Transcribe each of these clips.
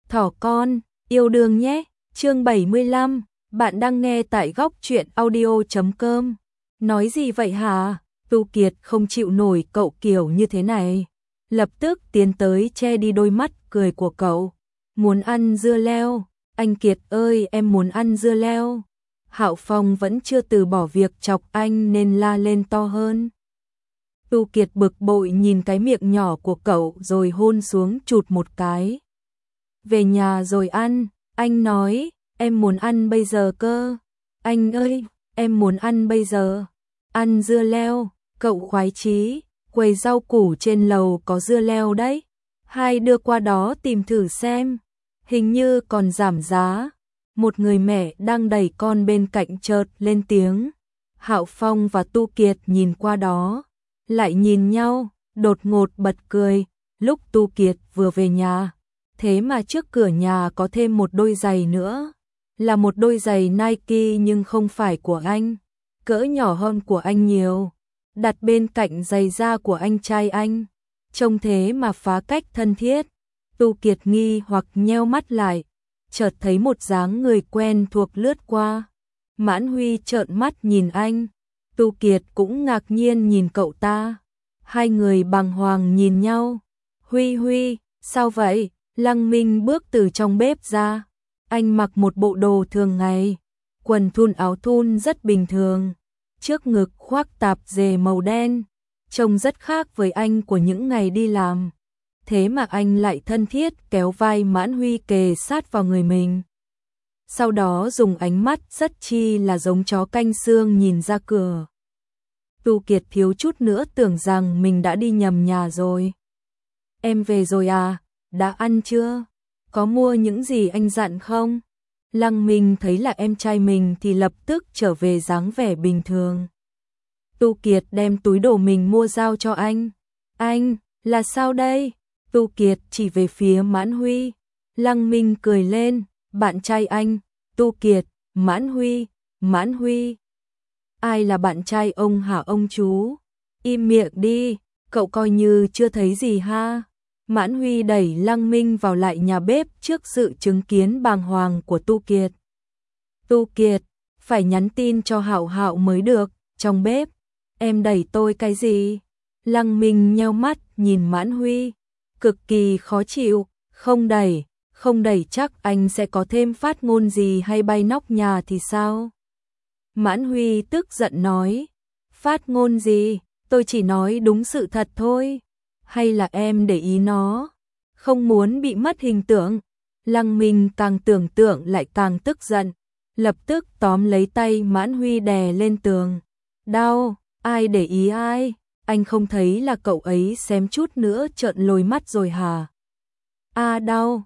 Thỏ con, yêu đương nhé. Chương 75, bạn đang nghe tại góc truyện audio.com. Nói gì vậy hả? Tu Kiệt không chịu nổi cậu kiểu như thế này. Lập tức tiến tới che đi đôi mắt cười của cậu. Muốn ăn dưa leo, anh Kiệt ơi em muốn ăn dưa leo. Hạo Phong vẫn chưa từ bỏ việc chọc anh nên la lên to hơn. Tu Kiệt bực bội nhìn cái miệng nhỏ của cậu rồi hôn xuống chụt một cái. Về nhà rồi ăn, anh nói, em muốn ăn bây giờ cơ. Anh ơi, em muốn ăn bây giờ. Ăn dưa leo, cậu khoái chí, quầy rau củ trên lầu có dưa leo đấy. Hai đưa qua đó tìm thử xem, hình như còn giảm giá. Một người mẹ đang đẩy con bên cạnh chợt lên tiếng. Hạo Phong và Tu Kiệt nhìn qua đó, lại nhìn nhau, đột ngột bật cười. Lúc Tu Kiệt vừa về nhà, thế mà trước cửa nhà có thêm một đôi giày nữa. Là một đôi giày Nike nhưng không phải của anh, cỡ nhỏ hơn của anh nhiều, đặt bên cạnh giày da của anh trai anh. Trông thế mà phá cách thân thiết. Tu Kiệt nghi hoặc nheo mắt lại, chợt thấy một dáng người quen thuộc lướt qua. Mãn Huy trợn mắt nhìn anh, Tu Kiệt cũng ngạc nhiên nhìn cậu ta. Hai người bàng hoàng nhìn nhau. Huy, sao vậy? Lăng Minh bước từ trong bếp ra. Anh mặc một bộ đồ thường ngày, quần thun áo thun rất bình thường, trước ngực khoác tạp dề màu đen, trông rất khác với anh của những ngày đi làm. Thế mà anh lại thân thiết kéo vai Mãn Huy kề sát vào người mình. Sau đó dùng ánh mắt rất chi là giống chó canh xương nhìn ra cửa. Tu Kiệt thiếu chút nữa tưởng rằng mình đã đi nhầm nhà rồi. Em về rồi à? Đã ăn chưa? Có mua những gì anh dặn không? Lăng Minh thấy là em trai mình thì lập tức trở về dáng vẻ bình thường. Tu Kiệt đem túi đồ mình mua giao cho anh. Anh, là sao đây? Tu Kiệt chỉ về phía Mãn Huy. Lăng Minh cười lên, bạn trai anh. Tu Kiệt, Mãn Huy. Ai là bạn trai ông hả ông chú? Im miệng đi, cậu coi như chưa thấy gì ha. Mãn Huy đẩy Lăng Minh vào lại nhà bếp trước sự chứng kiến bàng hoàng của Tu Kiệt. Tu Kiệt, phải nhắn tin cho Hạo mới được, trong bếp. Em đẩy tôi cái gì? Lăng Minh nheo mắt nhìn Mãn Huy, cực kỳ khó chịu. Không đẩy chắc anh sẽ có thêm phát ngôn gì hay bay nóc nhà thì sao? Mãn Huy tức giận nói, phát ngôn gì? Tôi chỉ nói đúng sự thật thôi. Hay là em để ý nó, không muốn bị mất hình tượng? Lăng Minh càng tưởng tượng lại càng tức giận, lập tức tóm lấy tay Mãn Huy đè lên tường. Đau, ai để ý ai? Anh không thấy là cậu ấy xém chút nữa trợn lồi mắt rồi hả? À đau,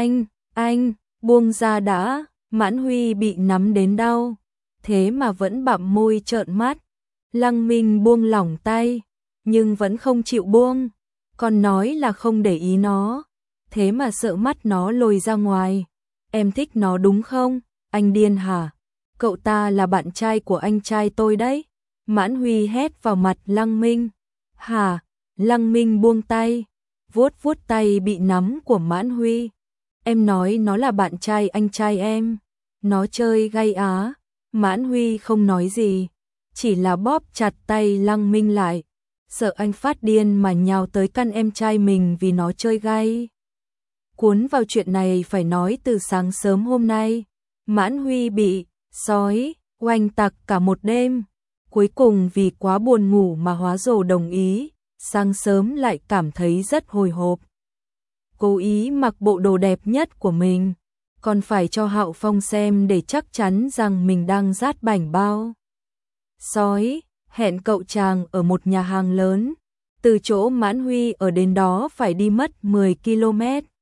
anh, buông ra đã. Mãn Huy bị nắm đến đau, thế mà vẫn bặm môi trợn mắt. Lăng Minh buông lỏng tay, nhưng vẫn không chịu buông. Còn nói là không để ý nó, thế mà sợ mắt nó lồi ra ngoài. Em thích nó đúng không? Anh điên hả? Cậu ta là bạn trai của anh trai tôi đấy. Mãn Huy hét vào mặt Lăng Minh. Hả? Lăng Minh buông tay, vuốt tay bị nắm của Mãn Huy. Em nói nó là bạn trai anh trai em. Nó chơi gay á. Mãn Huy không nói gì, chỉ là bóp chặt tay Lăng Minh lại, sợ anh phát điên mà nhào tới căn em trai mình vì nó chơi gay. Cuốn vào chuyện này phải nói từ sáng sớm hôm nay. Mãn Huy bị sói oanh tạc cả một đêm, cuối cùng vì quá buồn ngủ mà hóa rồ đồng ý. Sáng sớm lại cảm thấy rất hồi hộp, cố ý mặc bộ đồ đẹp nhất của mình, còn phải cho Hạo Phong xem để chắc chắn rằng mình đang rát bảnh bao. Sói hẹn cậu chàng ở một nhà hàng lớn, từ chỗ Mãn Huy ở đến đó phải đi mất 10 km.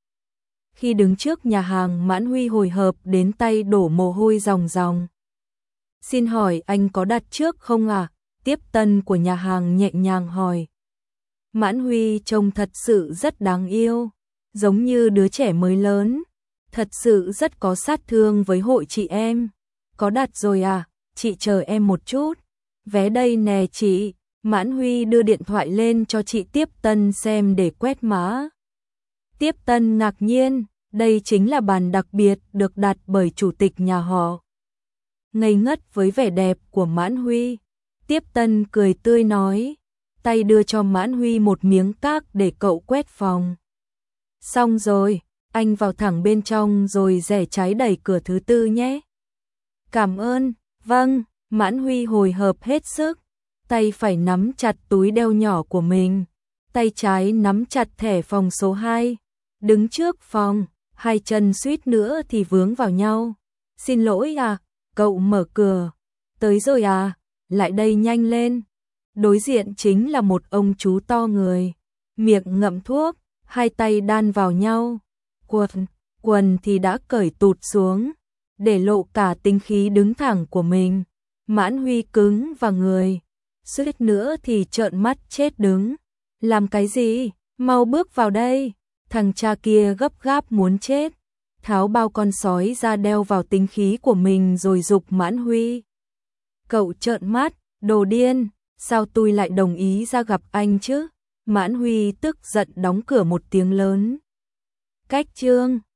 Khi đứng trước nhà hàng, Mãn Huy hồi hộp đến tay đổ mồ hôi ròng ròng. Xin hỏi anh có đặt trước không ạ? Tiếp tân của nhà hàng nhẹ nhàng hỏi. Mãn Huy trông thật sự rất đáng yêu, giống như đứa trẻ mới lớn, thật sự rất có sát thương với hội chị em. Có đặt rồi à? Chị chờ em một chút. Vé đây nè chị. Mãn Huy đưa điện thoại lên cho chị tiếp tân xem để quét mã. Tiếp tân ngạc nhiên, Đây chính là bàn đặc biệt được đặt bởi chủ tịch nhà họ. Ngây ngất với vẻ đẹp của Mãn Huy, Tiếp Tân cười tươi nói, tay đưa cho Mãn Huy một miếng cát để cậu quét phòng. Xong rồi, anh vào thẳng bên trong rồi rẽ trái đẩy cửa thứ tư nhé. Cảm ơn, vâng, Mãn Huy hồi hộp hết sức, tay phải nắm chặt túi đeo nhỏ của mình, tay trái nắm chặt thẻ phòng số 2, đứng trước phòng, hai chân suýt nữa thì vướng vào nhau. Xin lỗi à, cậu mở cửa, tới rồi à, lại đây nhanh lên. Đối diện chính là một ông chú to người, miệng ngậm thuốc, hai tay đan vào nhau, quần thì đã cởi tụt xuống, để lộ cả tính khí đứng thẳng của mình. Mãn Huy cứng vào người, suýt nữa thì trợn mắt chết đứng. Làm cái gì? Mau bước vào đây. Thằng cha kia gấp gáp muốn chết, tháo bao con sói ra đeo vào tính khí của mình rồi giục Mãn Huy. Cậu trợn mắt, đồ điên, sao tôi lại đồng ý ra gặp anh chứ? Mãn Huy tức giận đóng cửa một tiếng lớn. Cách chương